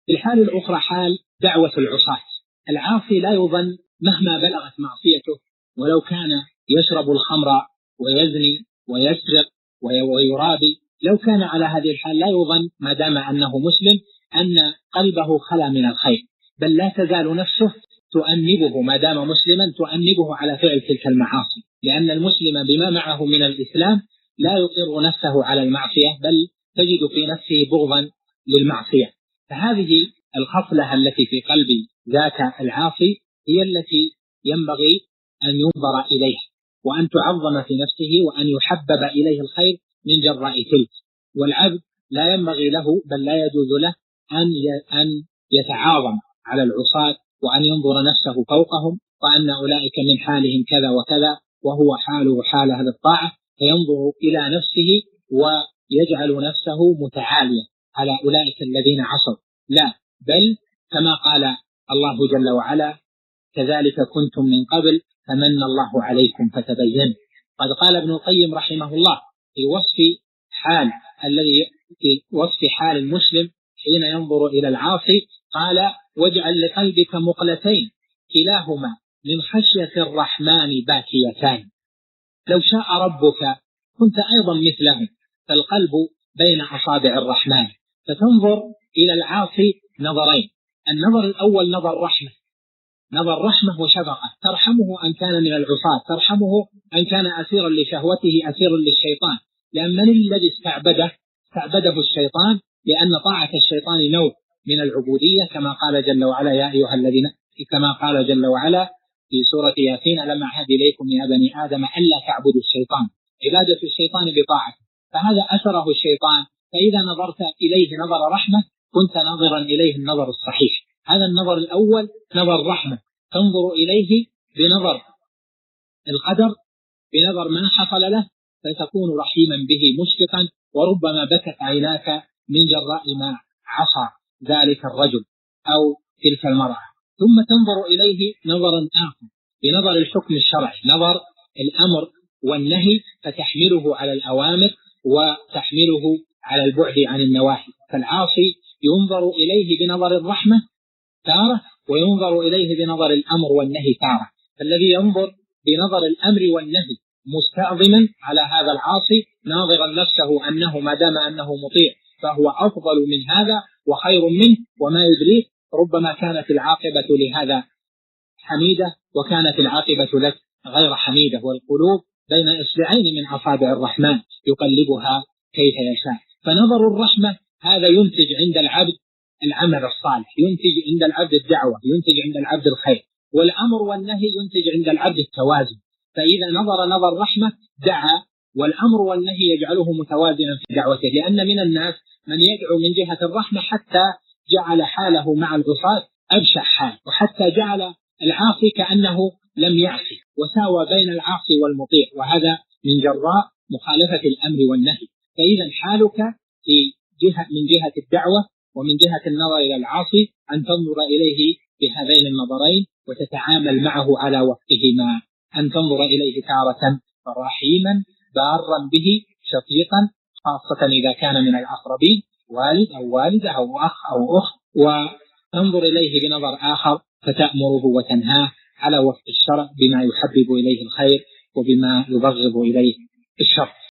في الحال الأخرى حال دعوة العصاة. العاصي لا يظن مهما بلغت معصيته، ولو كان يشرب الخمر ويزني ويسرق ويرابي، لو كان على هذه الحال لا يظن ما دام أنه مسلم أن قلبه خلا من الخير، بل لا تزال نفسه تؤنبه ما دام مسلما، تؤنبه على فعل تلك المعاصي، لأن المسلم بما معه من الإسلام لا يقر نفسه على المعصية، بل تجد في نفسه بغضا للمعصية. فهذه الخصلة التي في قلب ذاك العاصي هي التي ينبغي أن ينظر إليها، وأن تعظم في نفسه، وأن يحبب إليه الخير من جراء تلك. والعبد لا ينبغي له بل لا يجوز له أن يتعاظم على العصاة، وأن ينظر نفسه فوقهم، وأن أولئك من حالهم كذا وكذا وهو حاله حال أهل الطاعة، فينظر إلى نفسه ويجعل نفسه متعالية على أولئك الذين عصوا. لا، بل كما قال الله جل وعلا: كذلك كنتم من قبل فمن الله عليكم فتبينوا. قد قال ابن القيم رحمه الله في وصف حال المسلم حين ينظر إلى العاصي، قال: واجعل لقلبك مقلتين كلاهما من خشية الرحمن باكيتان، لو شاء ربك كنت أيضا مثلهم، فالقلب بين أصابع الرحمن. فتنظر إلى العاصي نظرين: النظر الأول نظر رحمة وشفقة، ترحمه أن كان من العصاة، ترحمه أن كان أسيرا لشهوته، أسيرا للشيطان، لأن من الذي استعبده الشيطان، لأن طاعة الشيطان نوع من العبودية، كما قال جل وعلا: يا أيها الذين، كما قال جل وعلا في سورة ياسين: ألم أعهد إليكم يا بني آدم ألا تعبدوا الشيطان، عبادة الشيطان بطاعته، فهذا أثره الشيطان. فإذا نظرت إليه نظر رحمة كنت ناظرا إليه النظر الصحيح. هذا النظر الأول نظر رحمة، تنظر إليه بنظر القدر، بنظر ما حصل له، فتكون رحيما به مشفقا، وربما بكت عيناك من جراء ما عصى ذلك الرجل أو تلك المرأة. ثم تنظر إليه نظرا آخر بنظر الحكم الشرعي، نظر الأمر والنهي، فتحمله على الأوامر وتحمله على البعد عن النواهي. فالعاصي ينظر إليه بنظر الرحمة تارة، وينظر إليه بنظر الأمر والنهي تارة. فالذي ينظر بنظر الأمر والنهي مستعظما على هذا العاصي، ناظرا نفسه أنه ما دام أنه مطيع فهو أفضل من هذا وخير منه، وما يدريك ربما كانت العاقبة لهذا حميدة وكانت العاقبة لك غير حميدة. والقلوب بين إصبعين من أصابع الرحمن يقلبها كيف يشاء. فنظر الرحمة هذا ينتج عند العبد العمل الصالح، ينتج عند العبد الدعوة، ينتج عند العبد الخير. والأمر والنهي ينتج عند العبد التوازن. فإذا نظر رحمة دعا، والأمر والنهي يجعله متوازنا في دعوته، لأن من الناس من يدعو من جهة الرحمة حتى جعل حاله مع العصاة أبشع حال، وحتى جعل العاصي كأنه لم يعصي، وساوى بين العاصي والمطيع، وهذا من جراء مخالفة الأمر والنهي. فإذا حالك من جهة الدعوة ومن جهة النظر إلى العاصي أن تنظر إليه بهذين النظرين وتتعامل معه على وفقهما، أن تنظر إليه تارة رحيما بارا به شفيقا، خاصة إذا كان من الأقربين، والد أو والدة أو أخ أو أخت، وتنظر إليه بنظر آخر فتأمره وتنهاه على وفق الشرع بما يحبب إليه الخير وبما يبغض إليه الشر.